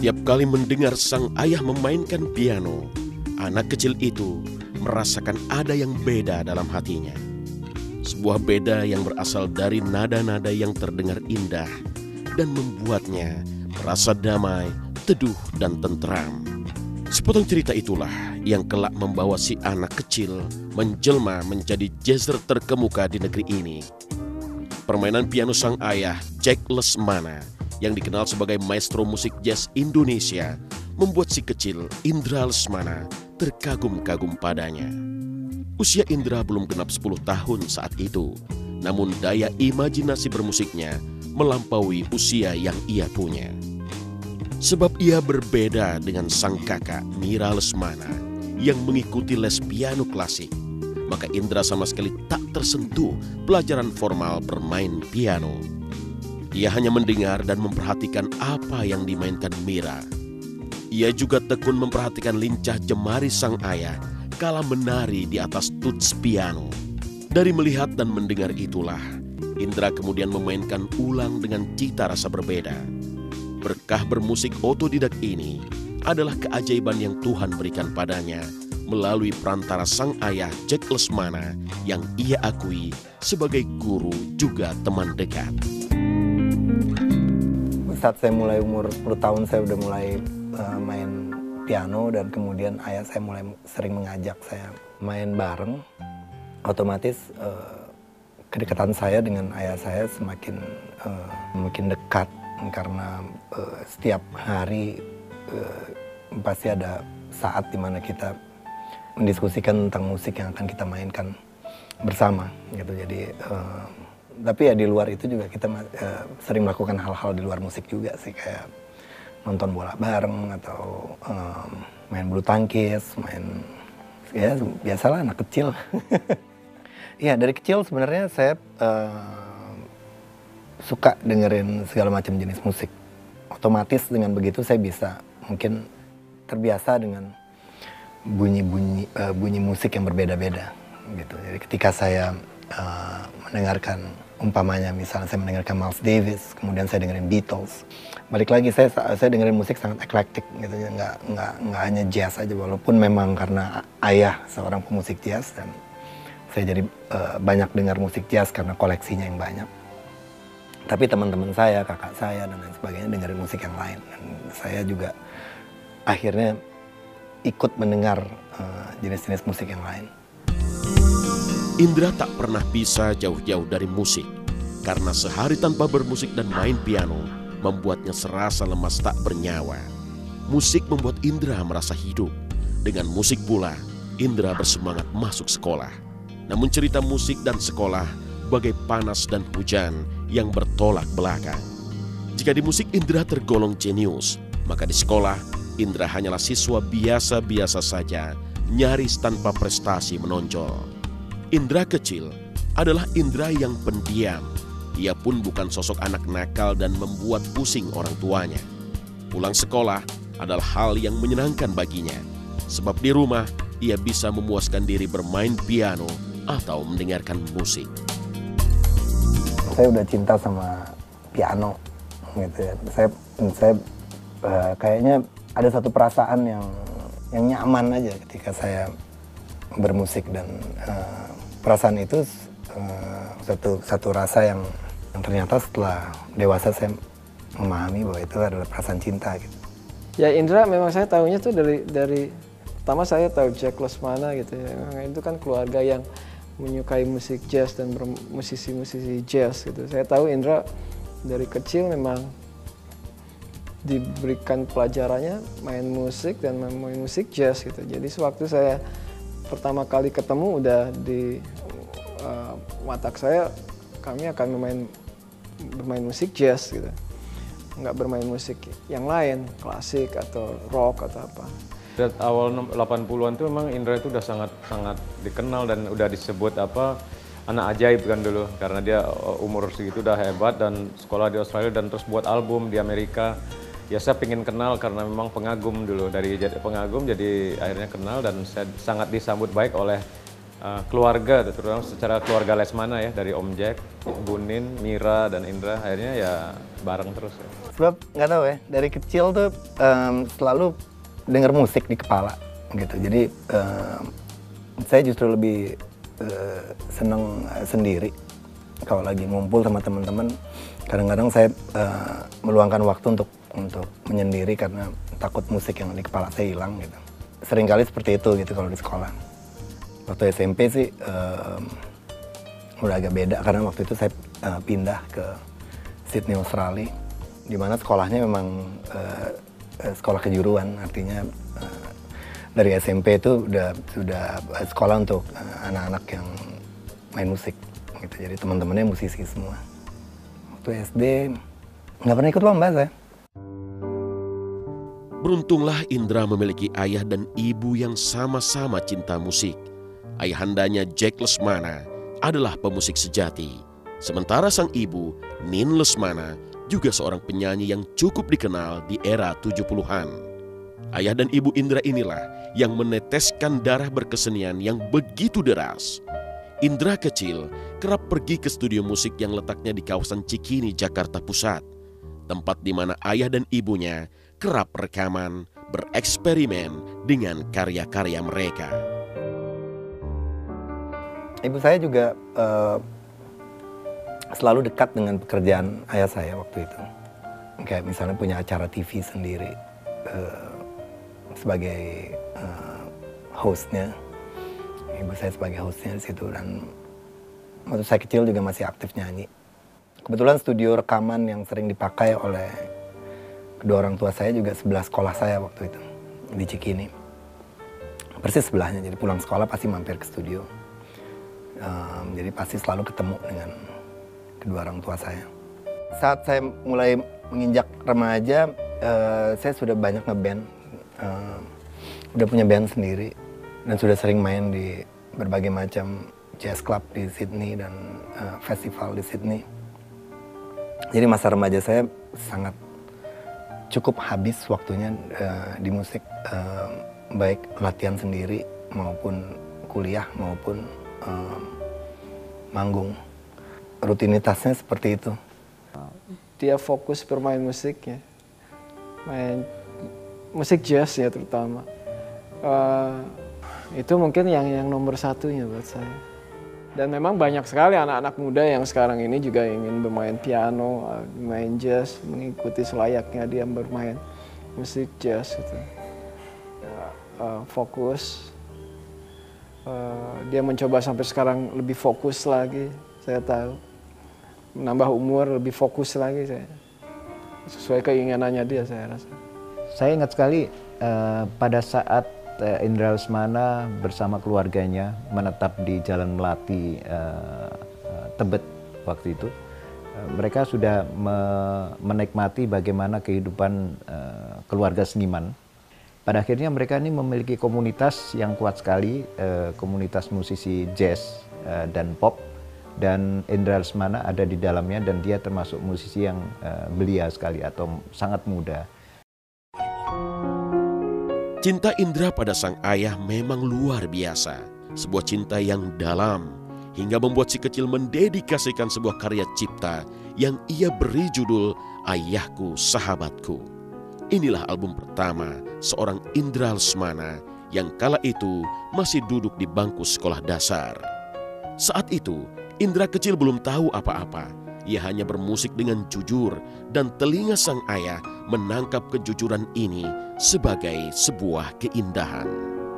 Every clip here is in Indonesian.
Setiap kali mendengar sang ayah memainkan piano, anak kecil itu merasakan ada yang beda dalam hatinya. Sebuah beda yang berasal dari nada-nada yang terdengar indah dan membuatnya merasa damai, teduh, dan tentram. Sepotong cerita itulah yang kelak membawa si anak kecil menjelma menjadi jazzer terkemuka di negeri ini. Permainan piano sang ayah, Jack Lesmana, yang dikenal sebagai maestro musik jazz Indonesia, membuat si kecil Indra Lesmana terkagum-kagum padanya. Usia Indra belum genap 10 tahun saat itu, namun daya imajinasi bermusiknya melampaui usia yang ia punya. Sebab ia berbeda dengan sang kakak Mira Lesmana yang mengikuti les piano klasik, maka Indra sama sekali tak tersentuh pelajaran formal bermain piano. Ia hanya mendengar dan memperhatikan apa yang dimainkan Mira. Ia juga tekun memperhatikan lincah jemari sang ayah kala menari di atas tuts piano. Dari melihat dan mendengar itulah, Indra kemudian memainkan ulang dengan cita rasa berbeda. Berkah bermusik otodidak ini adalah keajaiban yang Tuhan berikan padanya melalui perantara sang ayah Jack Lesmana yang ia akui sebagai guru juga teman dekat. Saat saya mulai umur 10 tahun saya udah mulai main piano dan kemudian ayah saya mulai sering mengajak saya main bareng. Otomatis kedekatan saya dengan ayah saya semakin dekat karena setiap hari pasti ada saat dimana kita mendiskusikan tentang musik yang akan kita mainkan bersama gitu. Jadi tapi ya di luar itu juga kita sering melakukan hal-hal di luar musik juga sih, kayak nonton bola bareng atau main bulu tangkis, main ya biasalah anak kecil. Iya, dari kecil sebenarnya saya suka dengerin segala macam jenis musik. Otomatis dengan begitu saya bisa mungkin terbiasa dengan bunyi musik yang berbeda-beda gitu. Jadi ketika saya mendengarkan umpamanya misalnya saya mendengarkan Miles Davis, kemudian saya dengerin Beatles. Balik lagi saya dengerin musik sangat eklektik gitu, nggak hanya jazz aja, walaupun memang karena ayah seorang pemusik jazz dan saya jadi banyak dengar musik jazz karena koleksinya yang banyak. Tapi teman-teman saya, kakak saya dan lain sebagainya dengerin musik yang lain, dan saya juga akhirnya ikut mendengar jenis-jenis musik yang lain. Indra tak pernah bisa jauh-jauh dari musik, karena sehari tanpa bermusik dan main piano membuatnya serasa lemas tak bernyawa. Musik membuat Indra merasa hidup. Dengan musik pula, Indra bersemangat masuk sekolah. Namun cerita musik dan sekolah bagai panas dan hujan yang bertolak belakang. Jika di musik Indra tergolong jenius, maka di sekolah Indra hanyalah siswa biasa-biasa saja, nyaris tanpa prestasi menonjol. Indra kecil adalah Indra yang pendiam. Ia pun bukan sosok anak nakal dan membuat pusing orang tuanya. Pulang sekolah adalah hal yang menyenangkan baginya, sebab di rumah ia bisa memuaskan diri bermain piano atau mendengarkan musik. Saya udah cinta sama piano gitu ya. Saya kayaknya ada satu perasaan yang nyaman aja ketika saya bermusik, dan perasaan itu satu rasa yang ternyata setelah dewasa saya memahami bahwa itu adalah perasaan cinta gitu. Ya Indra memang saya tahunya tuh dari pertama saya tahu Jack Lesmana gitu ya. Memang itu kan keluarga yang menyukai musik jazz dan musisi-musisi jazz gitu. Saya tahu Indra dari kecil memang diberikan pelajarannya main musik dan main musik jazz gitu. Jadi sewaktu saya pertama kali ketemu udah di watak saya, kami akan bermain musik jazz gitu, nggak bermain musik yang lain, klasik atau rock atau apa. Dari awal 80-an tuh memang Indra itu udah sangat dikenal dan udah disebut anak ajaib kan dulu, karena dia umur segitu udah hebat dan sekolah di Australia dan terus buat album di Amerika. Ya saya pengen kenal karena memang pengagum dulu, dari jadi pengagum jadi akhirnya kenal, dan saya sangat disambut baik oleh keluarga, terutama secara keluarga Lesmana ya, dari Om Jack, Bu Nin, Mira, dan Indra, akhirnya ya bareng terus ya. Sebab nggak tahu ya, dari kecil tuh selalu denger musik di kepala gitu. Jadi saya justru lebih seneng sendiri. Kalau lagi ngumpul sama teman-teman, kadang-kadang saya meluangkan waktu untuk menyendiri karena takut musik yang di kepala saya hilang gitu. Seringkali seperti itu gitu kalau di sekolah. Waktu SMP sih udah agak beda karena waktu itu saya pindah ke Sydney, Australia, di mana sekolahnya memang sekolah kejuruan, artinya dari SMP itu sudah sekolah untuk anak-anak yang main musik gitu. Jadi teman-temannya musisi semua. Waktu SD nggak pernah ikut lomba saya. Beruntunglah Indra memiliki ayah dan ibu yang sama-sama cinta musik. Ayahandanya Jack Lesmana adalah pemusik sejati. Sementara sang ibu, Nin Lesmana, juga seorang penyanyi yang cukup dikenal di era 70-an. Ayah dan ibu Indra inilah yang meneteskan darah berkesenian yang begitu deras. Indra kecil kerap pergi ke studio musik yang letaknya di kawasan Cikini, Jakarta Pusat. Tempat di mana ayah dan ibunya kerap rekaman, bereksperimen dengan karya-karya mereka. Ibu saya juga selalu dekat dengan pekerjaan ayah saya waktu itu. Kayak misalnya punya acara TV sendiri sebagai hostnya. Ibu saya sebagai hostnya di situ, dan waktu saya kecil juga masih aktif nyanyi. Kebetulan studio rekaman yang sering dipakai oleh kedua orang tua saya juga sebelah sekolah saya waktu itu, di Cikini. Persis sebelahnya, jadi pulang sekolah pasti mampir ke studio. Jadi pasti selalu ketemu dengan kedua orang tua saya. Saat saya mulai menginjak remaja, saya sudah banyak ngeband, udah punya band sendiri, dan sudah sering main di berbagai macam jazz club di Sydney dan festival di Sydney. Jadi masa remaja saya sangat cukup habis waktunya di musik, baik latihan sendiri maupun kuliah maupun manggung. Rutinitasnya seperti itu. Dia fokus bermain musik ya, main musik jazz ya terutama. Itu mungkin yang nomor satunya buat saya. Dan memang banyak sekali anak-anak muda yang sekarang ini juga ingin bermain piano, main jazz, mengikuti selayaknya dia bermain musik jazz gitu. Fokus. Dia mencoba sampai sekarang lebih fokus lagi, saya tahu. Menambah umur, lebih fokus lagi saya. Sesuai keinginannya dia, saya rasa. Saya ingat sekali pada saat Indra Lesmana bersama keluarganya menetap di Jalan Melati, Tebet waktu itu. Mereka sudah menikmati bagaimana kehidupan keluarga seniman. Pada akhirnya mereka ini memiliki komunitas yang kuat sekali, komunitas musisi jazz dan pop, dan Indra Lesmana ada di dalamnya, dan dia termasuk musisi yang belia sekali atau sangat muda. Cinta Indra pada sang ayah memang luar biasa, sebuah cinta yang dalam, hingga membuat si kecil mendedikasikan sebuah karya cipta yang ia beri judul Ayahku Sahabatku. Inilah album pertama seorang Indra Lesmana yang kala itu masih duduk di bangku sekolah dasar. Saat itu, Indra kecil belum tahu apa-apa. Ia hanya bermusik dengan jujur, dan telinga sang ayah menangkap kejujuran ini sebagai sebuah keindahan.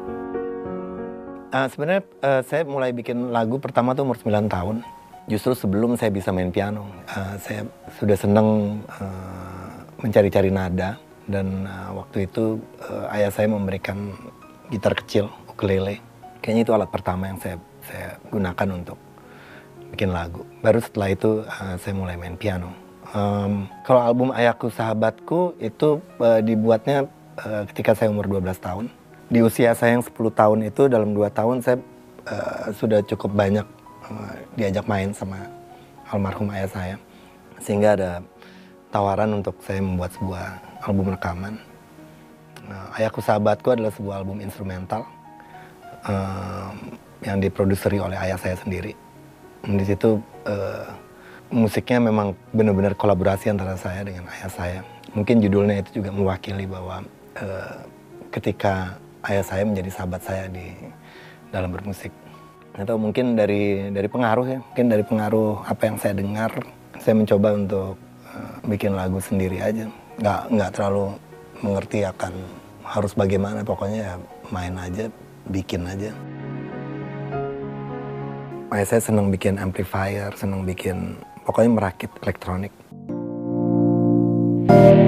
Sebenarnya saya mulai bikin lagu pertama tuh umur 9 tahun. Justru sebelum saya bisa main piano. Saya sudah senang mencari-cari nada. Dan waktu itu ayah saya memberikan gitar kecil, ukulele. Kayaknya itu alat pertama yang saya gunakan untuk bikin lagu. Baru setelah itu saya mulai main piano. Kalau album Ayahku Sahabatku itu dibuatnya ketika saya umur 12 tahun. Di usia saya yang 10 tahun itu, dalam 2 tahun saya sudah cukup banyak diajak main sama almarhum ayah saya. Sehingga ada tawaran untuk saya membuat sebuah album rekaman. Ayahku Sahabatku adalah sebuah album instrumental. yang diproduseri oleh ayah saya sendiri. Di situ musiknya memang benar-benar kolaborasi antara saya dengan ayah saya. Mungkin judulnya itu juga mewakili bahwa ketika ayah saya menjadi sahabat saya di dalam bermusik. Atau mungkin dari pengaruh ya, mungkin dari pengaruh apa yang saya dengar, saya mencoba untuk bikin lagu sendiri aja. Nggak terlalu mengerti akan harus bagaimana, pokoknya ya main aja, bikin aja. Ayah saya senang bikin amplifier, senang bikin, pokoknya merakit elektronik.